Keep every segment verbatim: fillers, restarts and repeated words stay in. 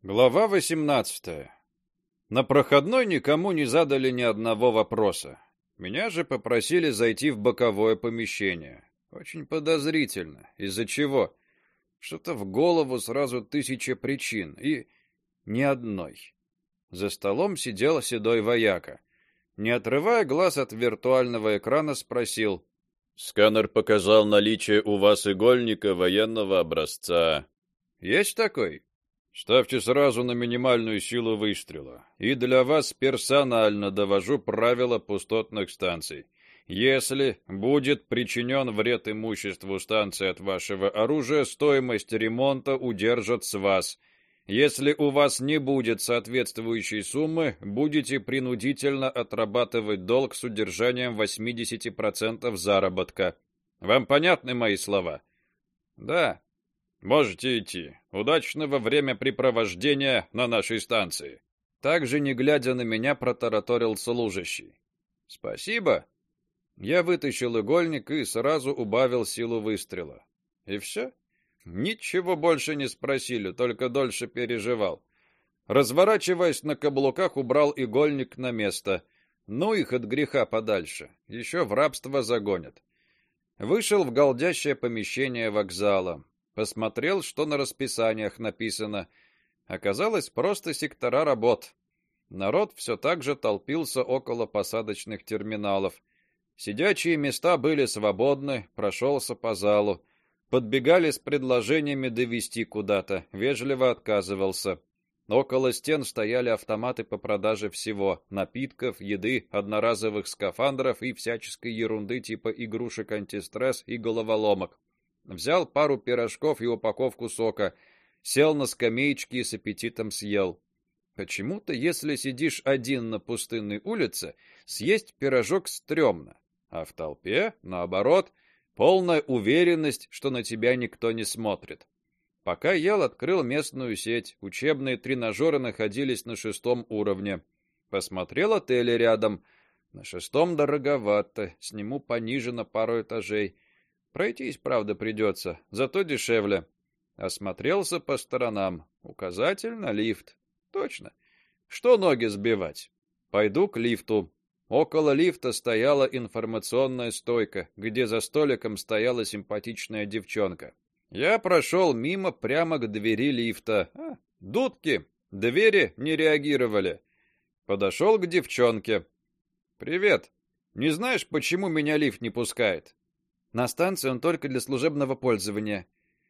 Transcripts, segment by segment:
Глава восемнадцатая. На проходной никому не задали ни одного вопроса. Меня же попросили зайти в боковое помещение. Очень подозрительно. Из-за чего? Что-то в голову сразу тысяча причин и ни одной. За столом сидел седой вояка. Не отрывая глаз от виртуального экрана, спросил: «Сканер показал наличие у вас игольника военного образца». «Есть такой?» «Ставьте сразу на минимальную силу выстрела. И для вас персонально довожу правила пустотных станций. Если будет причинен вред имуществу станции от вашего оружия, стоимость ремонта удержат с вас. Если у вас не будет соответствующей суммы, будете принудительно отрабатывать долг с удержанием восемьдесят процентов заработка. Вам понятны мои слова?» «Да. Можете идти. Удачного времяпрепровождения на нашей станции». Также, не глядя на меня, протараторил служащий. «Спасибо». Я вытащил игольник и сразу убавил силу выстрела. И все. Ничего больше не спросили, только дольше переживал. Разворачиваясь на каблуках, убрал игольник на место. Ну их от греха подальше. Еще в рабство загонят. Вышел в галдящее помещение вокзала. Посмотрел, что на расписаниях написано. Оказалось, просто сектора работ. Народ все так же толпился около посадочных терминалов. Сидячие места были свободны, прошелся по залу. Подбегали с предложениями довести куда-то, вежливо отказывался. Около стен стояли автоматы по продаже всего: напитков, еды, одноразовых скафандров и всяческой ерунды типа игрушек антистресс и головоломок. Взял пару пирожков и упаковку сока, сел на скамеечке и с аппетитом съел. Почему-то, если сидишь один на пустынной улице, съесть пирожок стрёмно, а в толпе, наоборот, полная уверенность, что на тебя никто не смотрит. Пока ел, открыл местную сеть. Учебные тренажеры находились на шестом уровне. Посмотрел отели рядом. На шестом дороговато, сниму пониже на пару этажей. Пройтись, правда, придется, зато дешевле. Осмотрелся по сторонам. Указатель на лифт. Точно. Что ноги сбивать? Пойду к лифту. Около лифта стояла информационная стойка, где за столиком стояла симпатичная девчонка. Я прошел мимо прямо к двери лифта. А, дудки. Двери не реагировали. Подошел к девчонке. «Привет. Не знаешь, почему меня лифт не пускает?» «На станцию он только для служебного пользования».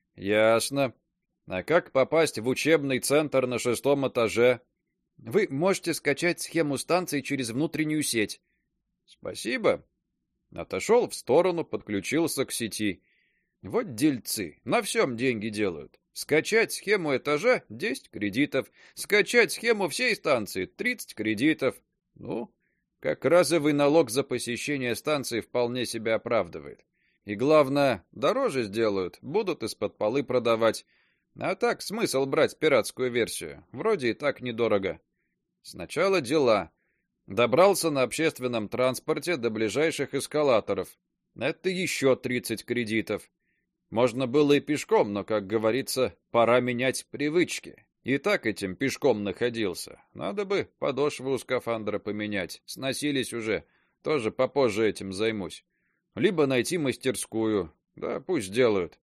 «Ясно. А как попасть в учебный центр на шестом этаже?» «Вы можете скачать схему станции через внутреннюю сеть». «Спасибо». Отошел в сторону, подключился к сети. Вот дельцы, на всем деньги делают. Скачать схему этажа — десять кредитов, скачать схему всей станции — тридцать кредитов. Ну, как разовый налог за посещение станции вполне себя оправдывает. И главное, дороже сделают, будут из-под полы продавать. А так смысл брать пиратскую версию? Вроде и так недорого. Сначала дела. Добрался на общественном транспорте до ближайших эскалаторов. Это еще тридцать кредитов. Можно было и пешком, но, как говорится, пора менять привычки. И так этим пешком находился. Надо бы подошву у скафандра поменять. Сносились уже. Тоже попозже этим займусь. Либо найти мастерскую. Да, пусть делают.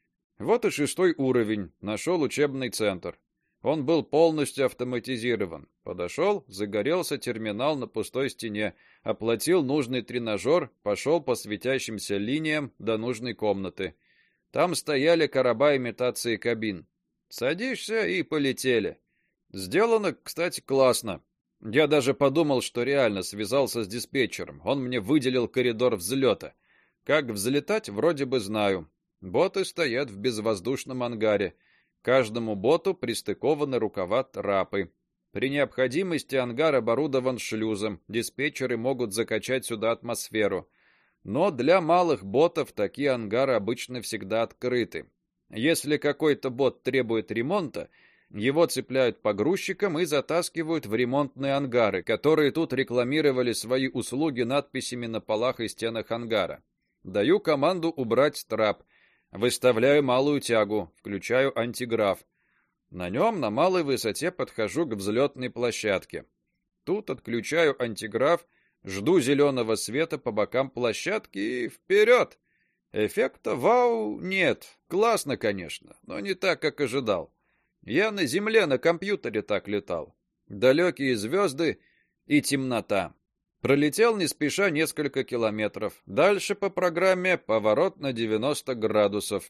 Вот и шестой уровень. Нашел учебный центр. Он был полностью автоматизирован. Подошел, загорелся терминал на пустой стене, оплатил нужный тренажер, пошел по светящимся линиям до нужной комнаты. Там стояли короба имитации кабин. Садишься и полетели. Сделано, кстати, классно. Я даже подумал, что реально связался с диспетчером. Он мне выделил коридор взлета. Как взлетать, вроде бы знаю. Боты стоят в безвоздушном ангаре. Каждому боту пристыкованы рукава-трапы. При необходимости ангар оборудован шлюзом. Диспетчеры могут закачать сюда атмосферу. Но для малых ботов такие ангары обычно всегда открыты. Если какой-то бот требует ремонта, его цепляют погрузчиком и затаскивают в ремонтные ангары, которые тут рекламировали свои услуги надписями на полах и стенах ангара. Даю команду убрать трап. Выставляю малую тягу, включаю антиграф. На нем на малой высоте подхожу к взлетной площадке. Тут отключаю антиграф, жду зеленого света по бокам площадки и вперед. Эффекта вау нет. Классно, конечно, но не так, как ожидал. Я на земле на компьютере так летал. Далекие звезды и темнота. Пролетел не спеша несколько километров. Дальше по программе поворот на девяносто градусов.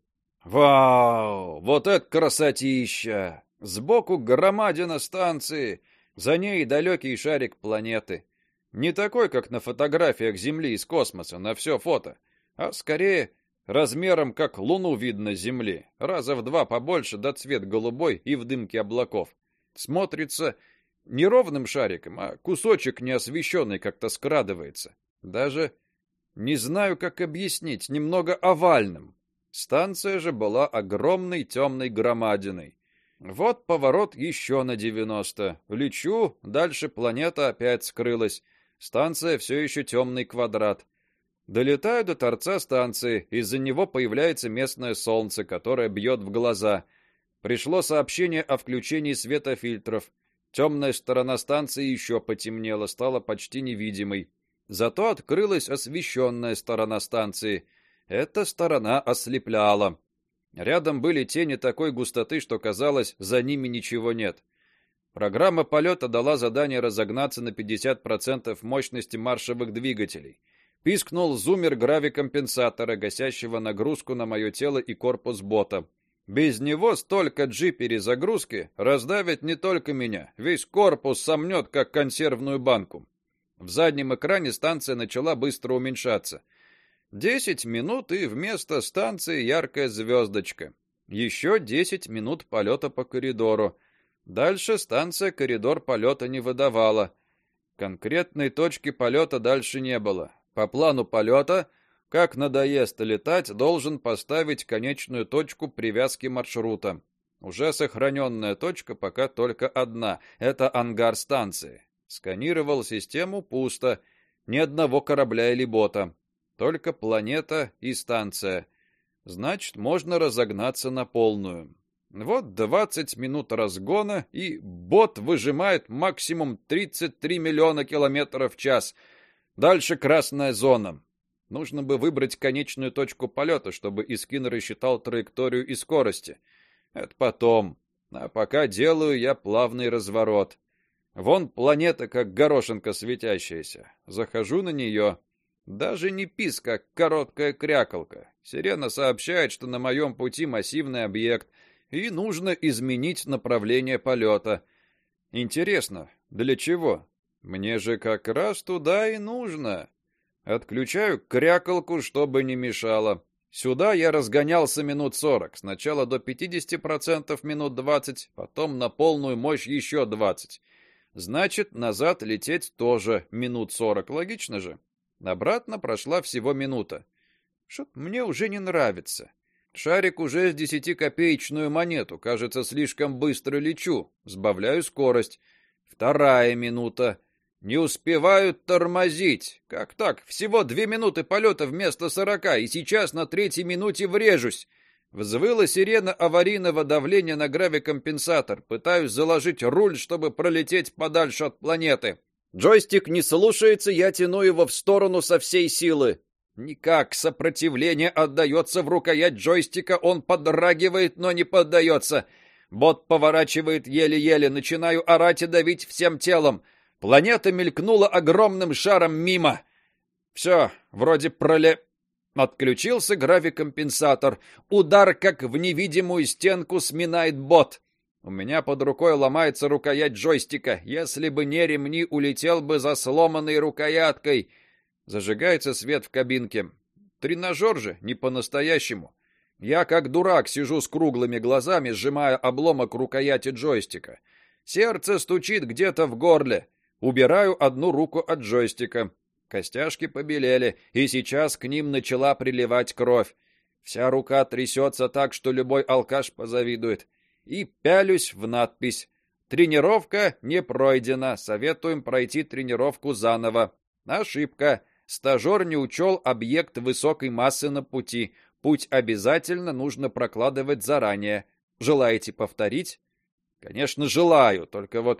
Вау! Вот это красотища! Сбоку громадина станции, за ней далекий шарик планеты. Не такой, как на фотографиях Земли из космоса, на все фото, а скорее размером как Луну видно с Земли, раза в два побольше, да цвет голубой и в дымке облаков. Смотрится не ровным шариком, а кусочек неосвещенный как-то скрадывается. Даже не знаю, как объяснить, немного овальным. Станция же была огромной темной громадиной. Вот поворот еще на девяносто. Лечу, дальше планета опять скрылась. Станция все еще темный квадрат. Долетаю до торца станции, из-за него появляется местное солнце, которое бьет в глаза. Пришло сообщение о включении светофильтров. Темная сторона станции еще потемнела, стала почти невидимой. Зато открылась освещенная сторона станции. Эта сторона ослепляла. Рядом были тени такой густоты, что казалось, за ними ничего нет. Программа полета дала задание разогнаться на пятьдесят процентов мощности маршевых двигателей. Пискнул зуммер гравикомпенсатора, гасящего нагрузку на мое тело и корпус бота. Без него столько джи перезагрузки раздавит не только меня, весь корпус сомнет, как консервную банку. В заднем экране станция начала быстро уменьшаться. Десять минут, и вместо станции яркая звездочка. Еще десять минут полета по коридору. Дальше станция коридор полета не выдавала. Конкретной точки полета дальше не было. По плану полета, как надоест летать, должен поставить конечную точку привязки маршрута. Уже сохраненная точка пока только одна это ангар станции. Сканировал систему, пусто, ни одного корабля или бота. Только планета и станция. Значит, можно разогнаться на полную. Вот двадцать минут разгона, и бот выжимает максимум тридцать три миллиона километров в час. Дальше красная зона. Нужно бы выбрать конечную точку полета, чтобы Искин рассчитал траекторию и скорости. Это потом. А пока делаю я плавный разворот. Вон планета как горошинка светящаяся. Захожу на нее. Даже не писк, а короткая крякалка. Сирена сообщает, что на моем пути массивный объект, и нужно изменить направление полета. Интересно, для чего? Мне же как раз туда и нужно. Отключаю крякалку, чтобы не мешало. Сюда я разгонялся минут сорок, сначала до пятидесяти процентов минут двадцать, потом на полную мощь еще двадцать. Значит, назад лететь тоже минут сорок, логично же? Обратно прошла всего минута. Что-то мне уже не нравится. Шарик уже с десятикопеечную монету, кажется, слишком быстро лечу. Сбавляю скорость. Вторая минута. Не успеваю тормозить. Как так? Всего две минуты полета вместо сорока, и сейчас на третьей минуте врежусь. Взвыла сирена аварийного давления на гравикомпенсатор. Пытаюсь заложить руль, чтобы пролететь подальше от планеты. Джойстик не слушается, я тяну его в сторону со всей силы. Никак, сопротивление отдается в рукоять джойстика, он подрагивает, но не поддается. Бот поворачивает еле-еле, начинаю орать и давить всем телом. Планета мелькнула огромным шаром мимо. Все, вроде проле... Отключился гравикомпенсатор. Удар, как в невидимую стенку, сминает бот. У меня под рукой ломается рукоять джойстика. Если бы не ремни, улетел бы за сломанной рукояткой. Зажигается свет в кабинке. Тренажер же, не по-настоящему. Я как дурак сижу с круглыми глазами, сжимая обломок рукояти джойстика. Сердце стучит где-то в горле. Убираю одну руку от джойстика. Костяшки побелели, и сейчас к ним начала приливать кровь. Вся рука трясется так, что любой алкаш позавидует. И пялюсь в надпись: «Тренировка не пройдена. Советуем пройти тренировку заново». Ошибка. Стажер не учел объект высокой массы на пути. Путь обязательно нужно прокладывать заранее. Желаете повторить? Конечно, желаю, только вот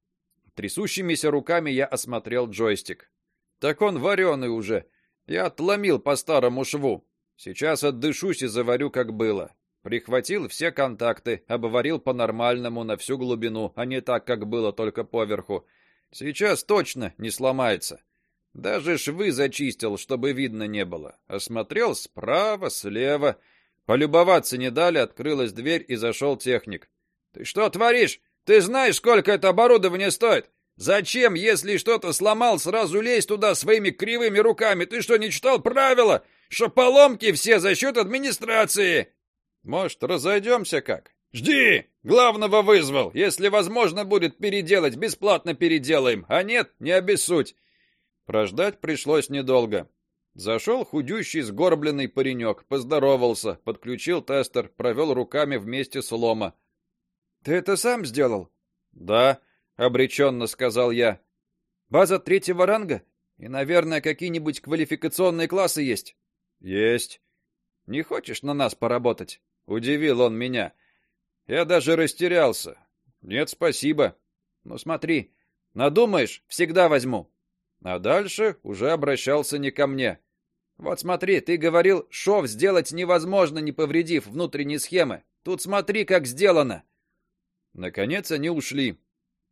трясущимися руками я осмотрел джойстик. Так он вареный уже. Я отломил по старому шву. Сейчас отдышусь и заварю, как было. Прихватил все контакты, обварил по-нормальному на всю глубину, а не так, как было, только поверху. Сейчас точно не сломается. Даже швы зачистил, чтобы видно не было. Осмотрел справа, слева. Полюбоваться не дали, открылась дверь и зашел техник. Ты что творишь? Ты знаешь, сколько это оборудование стоит? Зачем, если что-то сломал, сразу лезть туда своими кривыми руками? Ты что, не читал правила? Что поломки все за счет администрации? Может, разойдемся как? Жди! Главного вызвал. Если возможно будет переделать, бесплатно переделаем. А нет, не обессудь. Прождать пришлось недолго. Зашел худющий, сгорбленный паренек, поздоровался, подключил тестер, провел руками вместе слома. Ты это сам сделал? Да, обреченно сказал я. База третьего ранга? И, наверное, какие-нибудь квалификационные классы есть? Есть. Не хочешь на нас поработать? Удивил он меня. Я даже растерялся. Нет, спасибо. Ну смотри, надумаешь, всегда возьму. А дальше уже обращался не ко мне. Вот смотри, ты говорил, шов сделать невозможно, не повредив внутренней схемы. Тут смотри, как сделано. Наконец они ушли.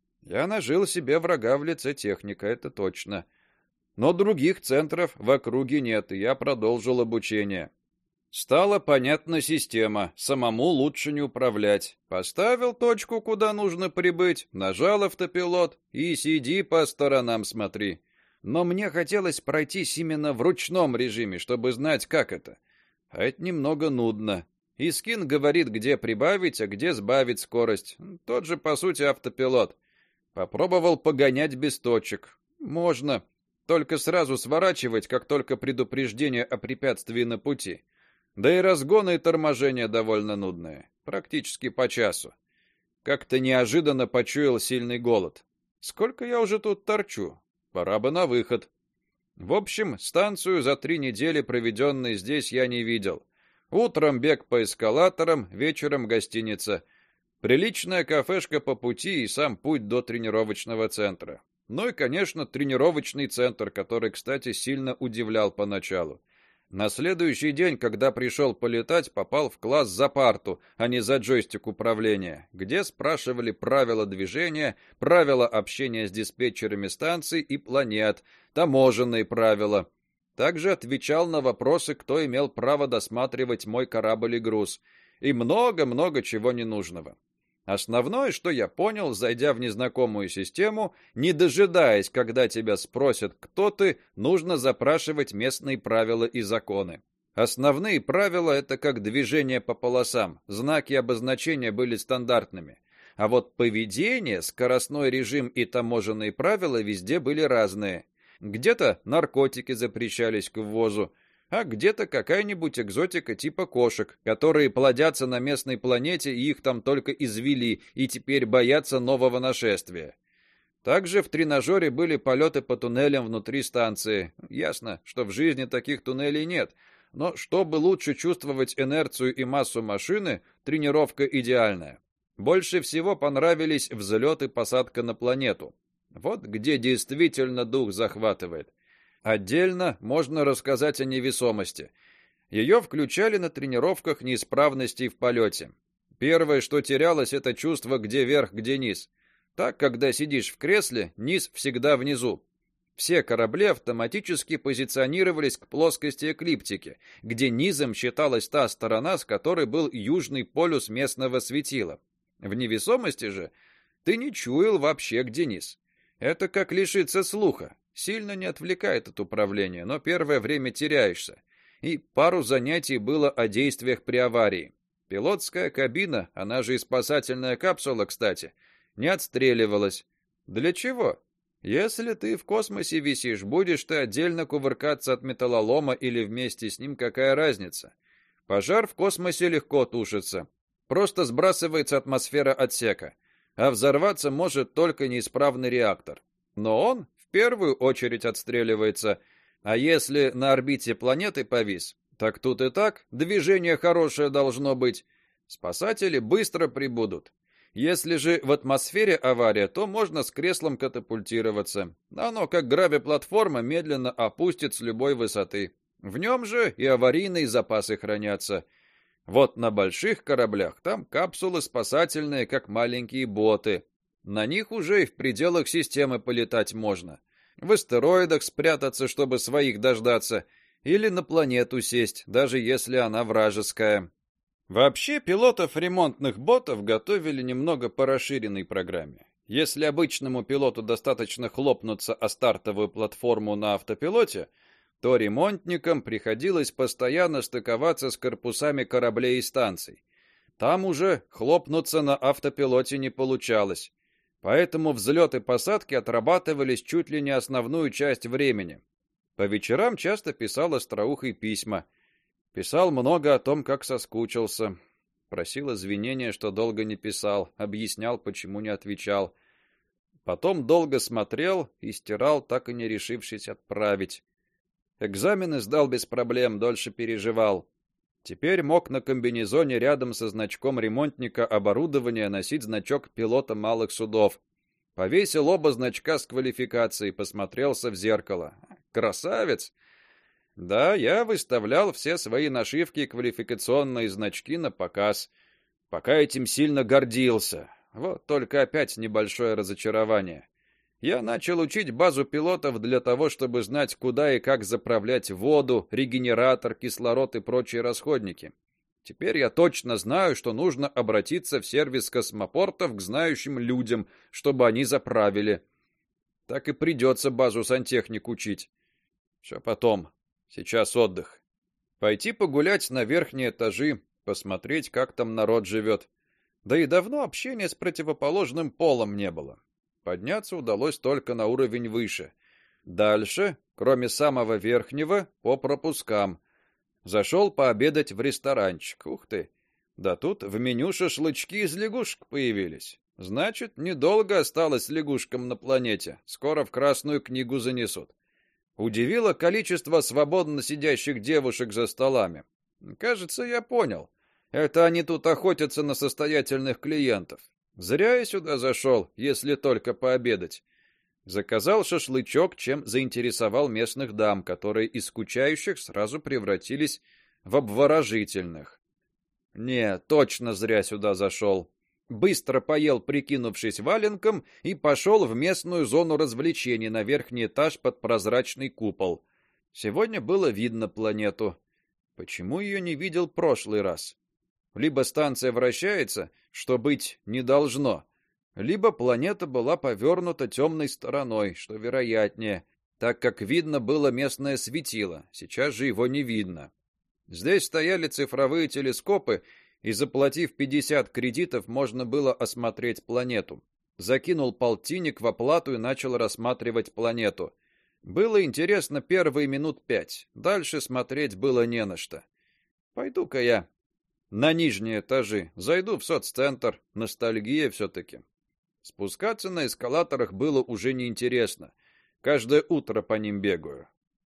Я нажил себе врага в лице техника, это точно. Но других центров в округе нет, и я продолжил обучение. Стала понятна система, самому лучше не управлять. Поставил точку, куда нужно прибыть, нажал автопилот и сиди по сторонам смотри. Но мне хотелось пройтись именно в ручном режиме, чтобы знать, как это. А это немного нудно. Искин говорит, где прибавить, а где сбавить скорость. Тот же, по сути, автопилот. Попробовал погонять без точек. Можно, только сразу сворачивать, как только предупреждение о препятствии на пути. Да и разгоны и торможения довольно нудные, практически по часу. Как-то неожиданно почуял сильный голод. Сколько я уже тут торчу? Пора бы на выход. В общем, станцию за три недели, проведенные здесь, я не видел. Утром бег по эскалаторам, вечером гостиница. Приличная кафешка по пути и сам путь до тренировочного центра. Ну и, конечно, тренировочный центр, который, кстати, сильно удивлял поначалу. На следующий день, когда пришел полетать, попал в класс за парту, а не за джойстик управления, где спрашивали правила движения, правила общения с диспетчерами станций и планет, таможенные правила. Также отвечал на вопросы, кто имел право досматривать мой корабль и груз, и много-много чего ненужного. Основное, что я понял, зайдя в незнакомую систему, не дожидаясь, когда тебя спросят, кто ты, нужно запрашивать местные правила и законы. Основные правила это как движение по полосам, знаки обозначения были стандартными. А вот поведение, скоростной режим и таможенные правила везде были разные. Где-то наркотики запрещались к ввозу, а где-то какая-нибудь экзотика типа кошек, которые плодятся на местной планете и их там только извели и теперь боятся нового нашествия. Также в тренажере были полеты по туннелям внутри станции. Ясно, что в жизни таких туннелей нет, но чтобы лучше чувствовать инерцию и массу машины, тренировка идеальная. Больше всего понравились взлет и посадка на планету. Вот где действительно дух захватывает. Отдельно можно рассказать о невесомости. Ее включали на тренировках неисправностей в полете. Первое, что терялось, это чувство, где верх, где низ. Так, когда сидишь в кресле, низ всегда внизу. Все корабли автоматически позиционировались к плоскости эклиптики, где низом считалась та сторона, с которой был южный полюс местного светила. В невесомости же ты не чуял вообще, где низ. Это как лишиться слуха. Сильно не отвлекает от управления, но первое время теряешься. И пару занятий было о действиях при аварии. Пилотская кабина, она же и спасательная капсула, кстати, не отстреливалась. Для чего? Если ты в космосе висишь, будешь ты отдельно кувыркаться от металлолома или вместе с ним, какая разница? Пожар в космосе легко тушится. Просто сбрасывается атмосфера отсека. А взорваться может только неисправный реактор. Но он в первую очередь отстреливается. А если на орбите планеты повис, так тут и так движение хорошее должно быть. Спасатели быстро прибудут. Если же в атмосфере авария, то можно с креслом катапультироваться. Оно, как гравиплатформа, медленно опустит с любой высоты. В нем же и аварийные запасы хранятся. Вот на больших кораблях там капсулы спасательные, как маленькие боты. На них уже и в пределах системы полетать можно. В астероидах спрятаться, чтобы своих дождаться, или на планету сесть, даже если она вражеская. Вообще, пилотов ремонтных ботов готовили немного по расширенной программе. Если обычному пилоту достаточно хлопнуться о стартовую платформу на автопилоте, то ремонтникам приходилось постоянно стыковаться с корпусами кораблей и станций. Там уже хлопнуться на автопилоте не получалось. Поэтому взлет и посадки отрабатывались чуть ли не основную часть времени. По вечерам часто писал остроухой письма. Писал много о том, как соскучился. Просил извинения, что долго не писал, объяснял, почему не отвечал. Потом долго смотрел и стирал, так и не решившись отправить. Экзамены сдал без проблем, дольше переживал. Теперь мог на комбинезоне рядом со значком ремонтника оборудования носить значок пилота малых судов. Повесил оба значка с квалификацией, посмотрелся в зеркало. Красавец. Да, я выставлял все свои нашивки и квалификационные значки на показ. Пока этим сильно гордился. Вот только опять небольшое разочарование. Я начал учить базу пилотов для того, чтобы знать, куда и как заправлять воду, регенератор, кислород и прочие расходники. Теперь я точно знаю, что нужно обратиться в сервис космопортов к знающим людям, чтобы они заправили. Так и придется базу сантехник учить. Все потом. Сейчас отдых. Пойти погулять на верхние этажи, посмотреть, как там народ живет. Да и давно общения с противоположным полом не было. Подняться удалось только на уровень выше. Дальше, кроме самого верхнего, по пропускам. Зашел пообедать в ресторанчик. Ух ты. Да тут в меню шашлычки из лягушек появились. Значит, недолго осталось лягушкам на планете. Скоро в Красную книгу занесут. Удивило количество свободно сидящих девушек за столами. Кажется, я понял. Это они тут охотятся на состоятельных клиентов. Зря я сюда зашел, если только пообедать. Заказал шашлычок, чем заинтересовал местных дам, которые из скучающих сразу превратились в обворожительных. Не, точно зря сюда зашел. Быстро поел, прикинувшись валенком, и пошел в местную зону развлечений на верхний этаж под прозрачный купол. Сегодня было видно планету. Почему ее не видел прошлый раз? Либо станция вращается, что быть не должно, либо планета была повернута темной стороной, что вероятнее, так как видно было местное светило. Сейчас же его не видно. Здесь стояли цифровые телескопы, и заплатив пятьдесят кредитов, можно было осмотреть планету. Закинул полтинник в оплату и начал рассматривать планету. Было интересно первые минут пять. Дальше смотреть было не на что. Пойду-ка я на нижние этажи, зайду в соццентр, ностальгия все-таки. Спускаться на эскалаторах было уже неинтересно. Каждое утро по ним бегаю.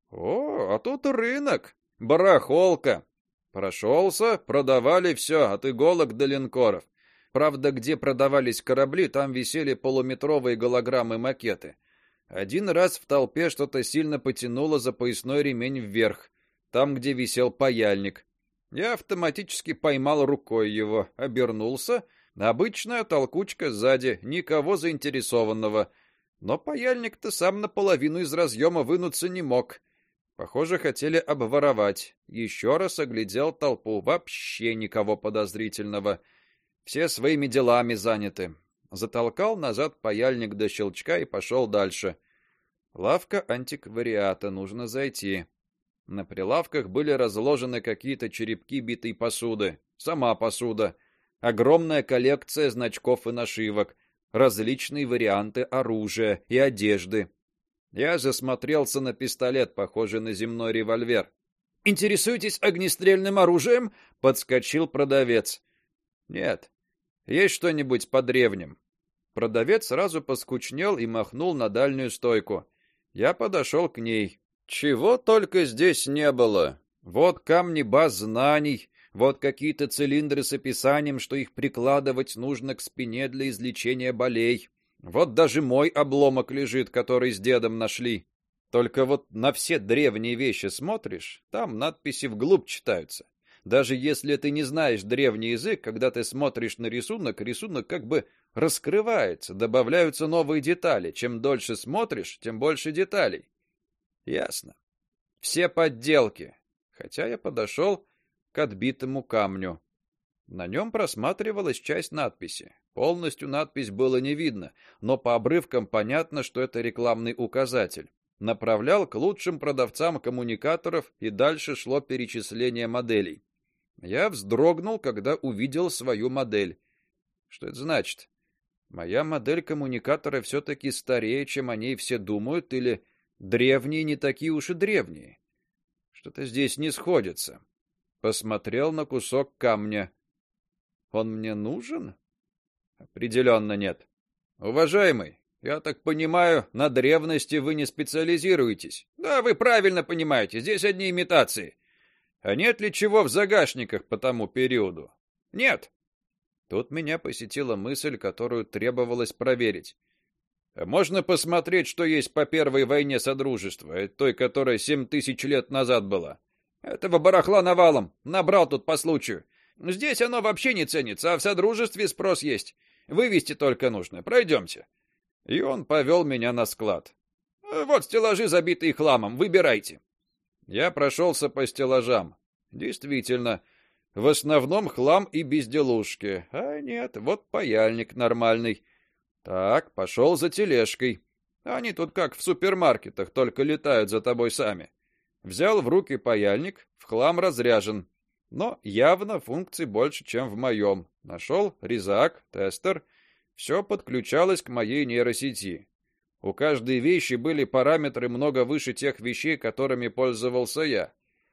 О, а тут рынок, барахолка. Прошелся, продавали все, от иголок до линкоров. Правда, где продавались корабли, там висели полуметровые голограммы-макеты. Один раз в толпе что-то сильно потянуло за поясной ремень вверх, там, где висел паяльник. Я автоматически поймал рукой его, обернулся. Обычная толкучка сзади, никого заинтересованного. Но паяльник-то сам наполовину из разъема вынуться не мог. Похоже, хотели обворовать. Еще раз оглядел толпу. Вообще никого подозрительного. Все своими делами заняты. Затолкал назад паяльник до щелчка и пошел дальше. Лавка антиквариата, нужно зайти. На прилавках были разложены какие-то черепки битой посуды, сама посуда, огромная коллекция значков и нашивок, различные варианты оружия и одежды. Я засмотрелся на пистолет, похожий на земной револьвер. Интересуетесь огнестрельным оружием? Подскочил продавец. Нет. Есть что-нибудь по древним? Продавец сразу поскучнел и махнул на дальнюю стойку. Я подошел к ней. Чего только здесь не было. Вот камни баз знаний, Вот какие-то цилиндры с описанием, что их прикладывать нужно к спине для излечения болей. Вот даже мой обломок лежит, который с дедом нашли. Только вот на все древние вещи смотришь, там надписи вглубь читаются. Даже если ты не знаешь древний язык, когда ты смотришь на рисунок, рисунок как бы раскрывается, добавляются новые детали. Чем дольше смотришь, тем больше деталей. Ясно. Все подделки. Хотя я подошел к отбитому камню. На нем просматривалась часть надписи. Полностью надпись было не видно, но по обрывкам понятно, что это рекламный указатель. Направлял к лучшим продавцам коммуникаторов, и дальше шло перечисление моделей. Я вздрогнул, когда увидел свою модель. Что это значит? Моя модель коммуникатора все-таки старее, чем о ней все думают, или древние не такие уж и древние? Что-то здесь не сходится. Посмотрел на кусок камня. Он мне нужен? Определенно нет. Уважаемый, я так понимаю, на древности вы не специализируетесь. Да, вы правильно понимаете, здесь одни имитации. А нет ли чего в загашниках по тому периоду? Нет. Тут меня посетила мысль, которую требовалось проверить. А можно посмотреть, что есть по первой войне Содружества, той, которая семь тысяч лет назад была? Этого барахла навалом, набрал тут по случаю. Здесь оно вообще не ценится, а в Содружестве спрос есть. Вывести только нужно. Пройдемте. И он повел меня на склад. Вот стеллажи, забитые хламом, выбирайте. Я прошелся по стеллажам. Действительно, в основном хлам и безделушки. А нет, вот паяльник нормальный. Так, пошел за тележкой. Они тут как в супермаркетах, только летают за тобой сами. Взял в руки паяльник, в хлам разряжен. Но явно функций больше, чем в моем. Нашел резак, тестер. Все подключалось к моей нейросети. У каждой вещи были параметры много выше тех вещей, которыми пользовался я.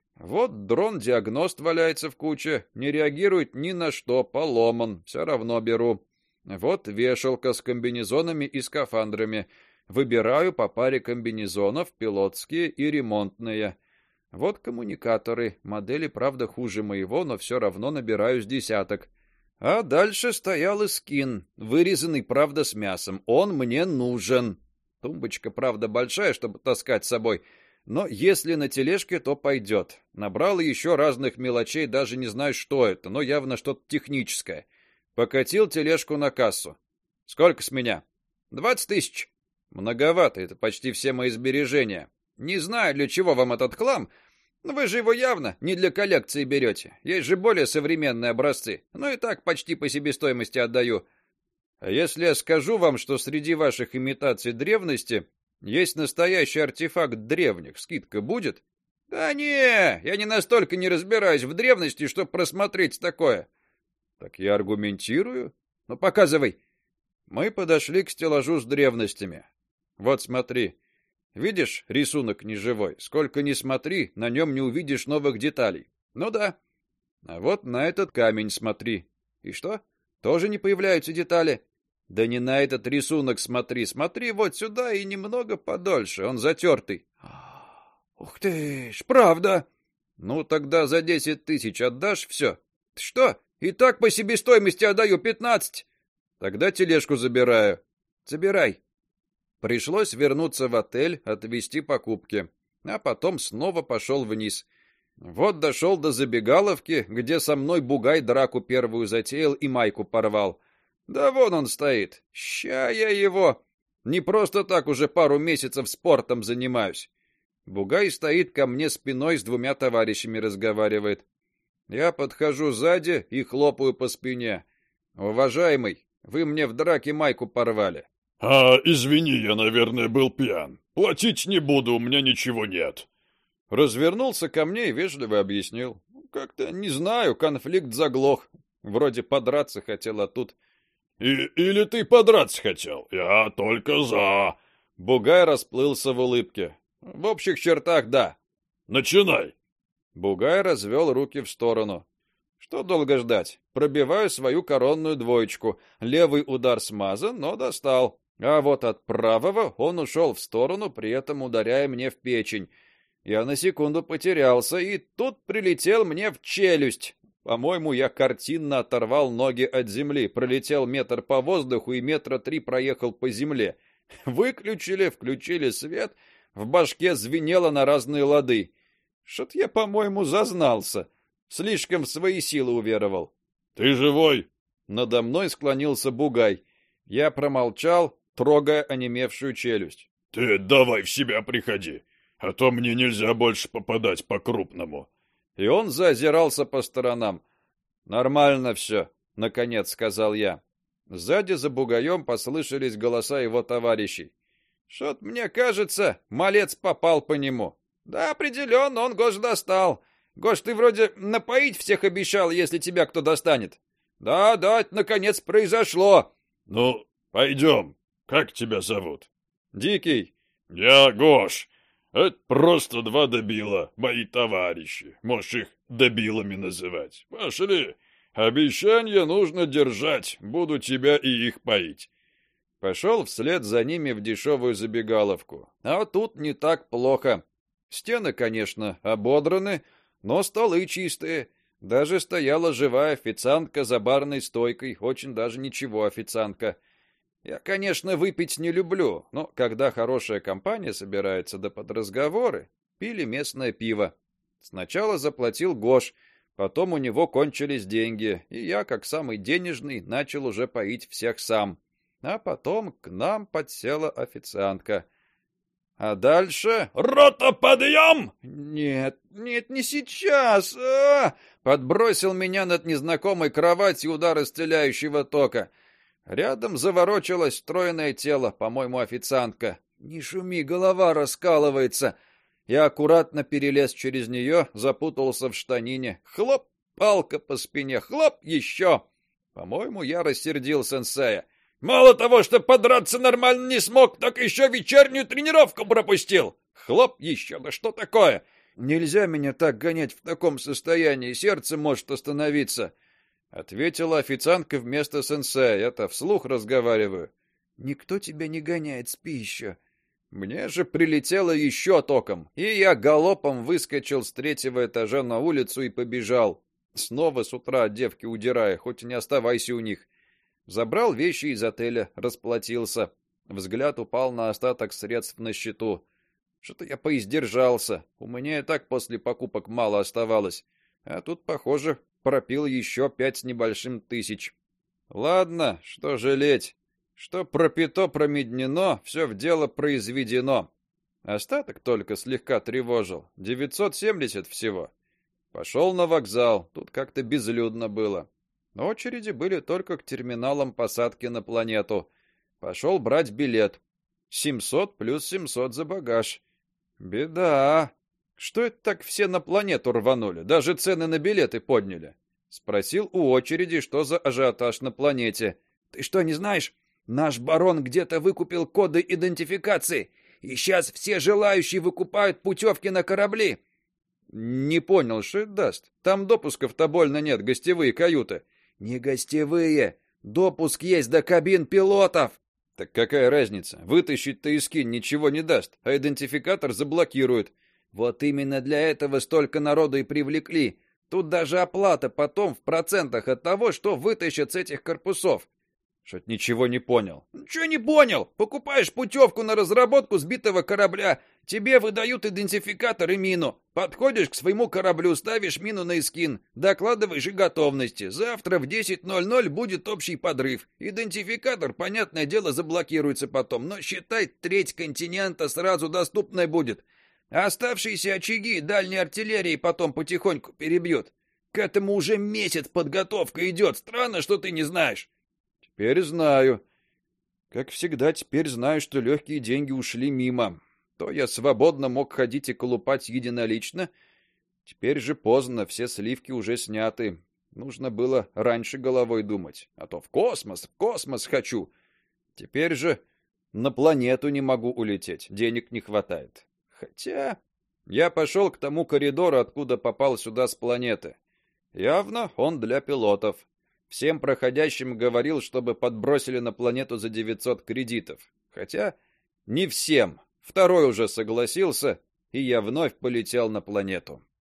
Вот дрон-диагност валяется в куче, не реагирует ни на что, поломан, все равно беру. Вот вешалка с комбинезонами и скафандрами. Выбираю по паре комбинезонов, пилотские и ремонтные. Вот коммуникаторы, модели, правда, хуже моего, но все равно набираю с десяток. А дальше стоял и скин, вырезанный, правда, с мясом. Он мне нужен. Тумбочка, правда, большая, чтобы таскать с собой, но если на тележке, то пойдет. Набрал еще разных мелочей, даже не знаю, что это, но явно что-то техническое. Покатил тележку на кассу. Сколько с меня? Двадцать тысяч. Многовато, это почти все мои сбережения. Не знаю, для чего вам этот хлам, но вы же его явно не для коллекции берете. Есть же более современные образцы. Ну и так почти по себестоимости отдаю. А если я скажу вам, что среди ваших имитаций древности есть настоящий артефакт древних, скидка будет? Да не, я не настолько не разбираюсь в древности, чтобы просмотреть такое. Так я аргументирую. Ну показывай. Мы подошли к стеллажу с древностями. Вот смотри. Видишь, рисунок неживой. Сколько ни смотри, на нем не увидишь новых деталей. Ну да. А вот на этот камень смотри. И что? Тоже не появляются детали? Да не на этот рисунок смотри, смотри вот сюда и немного подольше, он затертый. Ух ты ж, правда? Ну тогда за десять тысяч отдашь все? Что? И так по себестоимости отдаю пятнадцать. Тогда тележку забираю. Забирай. Пришлось вернуться в отель, отвезти покупки, а потом снова пошел вниз. Вот дошел до забегаловки, где со мной бугай драку первую затеял и майку порвал. Да вон он стоит. Ща я его. Не просто так уже пару месяцев спортом занимаюсь. Бугай стоит ко мне спиной, с двумя товарищами разговаривает. Я подхожу сзади и хлопаю по спине. Уважаемый, вы мне в драке майку порвали. А, извини, я, наверное, был пьян. Платить не буду, у меня ничего нет. Развернулся ко мне и вежливо объяснил. Как-то, не знаю, конфликт заглох. Вроде подраться хотел, а тут... И, или ты подраться хотел? Я только за. Бугай расплылся в улыбке. В общих чертах, да. Начинай. Бугай развел руки в сторону. Что долго ждать? Пробиваю свою коронную двоечку. Левый удар смазан, но достал. А вот от правого он ушел в сторону, при этом ударяя мне в печень. Я на секунду потерялся, и тут прилетел мне в челюсть. По-моему, я картинно оторвал ноги от земли, пролетел метр по воздуху и метра три проехал по земле. Выключили, включили свет, в башке звенело на разные лады. Что-то я, по-моему, зазнался. Слишком в свои силы уверовал. Ты живой? Надо мной склонился бугай. Я промолчал, трогая онемевшую челюсть. Ты давай в себя приходи, а то мне нельзя больше попадать по-крупному. И он заозирался по сторонам. Нормально все, наконец сказал я. Сзади за бугаем послышались голоса его товарищей. Что-то мне кажется, малец попал по нему. Да, определенно, он Гош достал. Гош, ты вроде напоить всех обещал, если тебя кто достанет. Да, да, это наконец произошло. Ну, пойдем. Как тебя зовут? Дикий. Я Гош. Это просто два дебила, мои товарищи. Можешь их дебилами называть. Пошли. Обещание нужно держать. Буду тебя и их поить. Пошел вслед за ними в дешевую забегаловку. А тут не так плохо. Стены, конечно, ободраны, но столы чистые. Даже стояла живая официантка за барной стойкой, очень даже ничего официантка. Я, конечно, выпить не люблю, но когда хорошая компания собирается да под разговоры, пили местное пиво. Сначала заплатил Гош, потом у него кончились деньги, и я, как самый денежный, начал уже поить всех сам. А потом к нам подсела официантка. А дальше... «Рота, подъем!» «Нет, нет, не сейчас!» а! Подбросил меня над незнакомой кроватью удар исцеляющего тока. Рядом заворочилось стройное тело, по-моему, официантка. «Не шуми, голова раскалывается!» Я аккуратно перелез через нее, запутался в штанине. Хлоп! Палка по спине. Хлоп! Еще! По-моему, я рассердил сенсея. Мало того, что подраться нормально не смог, так еще вечернюю тренировку пропустил. Хлоп, еще бы, что такое? Нельзя меня так гонять в таком состоянии, сердце может остановиться. Ответила официантка вместо сенсея. Это вслух разговариваю. Никто тебя не гоняет, спи еще. Мне же прилетело еще током, и я галопом выскочил с третьего этажа на улицу и побежал. Снова с утра от девки удирая, хоть и не оставайся у них. Забрал вещи из отеля, расплатился. Взгляд упал на остаток средств на счету. Что-то я поиздержался. У меня и так после покупок мало оставалось. А тут, похоже, пропил еще пять с небольшим тысяч. Ладно, что жалеть. Что пропито, промеднено, все в дело произведено. Остаток только слегка тревожил. девятьсот семьдесят всего. Пошел на вокзал. Тут как-то безлюдно было. Очереди были только к терминалам посадки на планету. Пошел брать билет. семьсот плюс семьсот за багаж. Беда. Что это так все на планету рванули? Даже цены на билеты подняли. Спросил у очереди, что за ажиотаж на планете. Ты что, не знаешь? Наш барон где-то выкупил коды идентификации, и сейчас все желающие выкупают путевки на корабли. Не понял, что это даст. Там допусков-то больно нет, гостевые каюты. Не гостевые. Допуск есть до кабин пилотов. Так какая разница? Вытащить-то из скин ничего не даст, а идентификатор заблокируют. Вот именно для этого столько народу и привлекли. Тут даже оплата потом в процентах от того, что вытащат с этих корпусов. Что-то ничего не понял. Ничего не понял. Покупаешь путевку на разработку сбитого корабля, тебе выдают идентификатор и мину. Подходишь к своему кораблю, ставишь мину на эскин, докладываешь о готовности. Завтра в десять ноль ноль будет общий подрыв. Идентификатор, понятное дело, заблокируется потом, но считай, треть континента сразу доступной будет. А оставшиеся очаги дальней артиллерии потом потихоньку перебьют. К этому уже месяц подготовка идет. Странно, что ты не знаешь. Теперь знаю. Как всегда, теперь знаю, что легкие деньги ушли мимо. То я свободно мог ходить и колупать единолично. Теперь же поздно, все сливки уже сняты. Нужно было раньше головой думать. А то в космос, в космос хочу. Теперь же на планету не могу улететь, денег не хватает. Хотя я пошел к тому коридору, откуда попал сюда с планеты. Явно он для пилотов. Всем проходящим говорил, чтобы подбросили на планету за девятьсот кредитов. Хотя не всем. Второй уже согласился, и я вновь полетел на планету.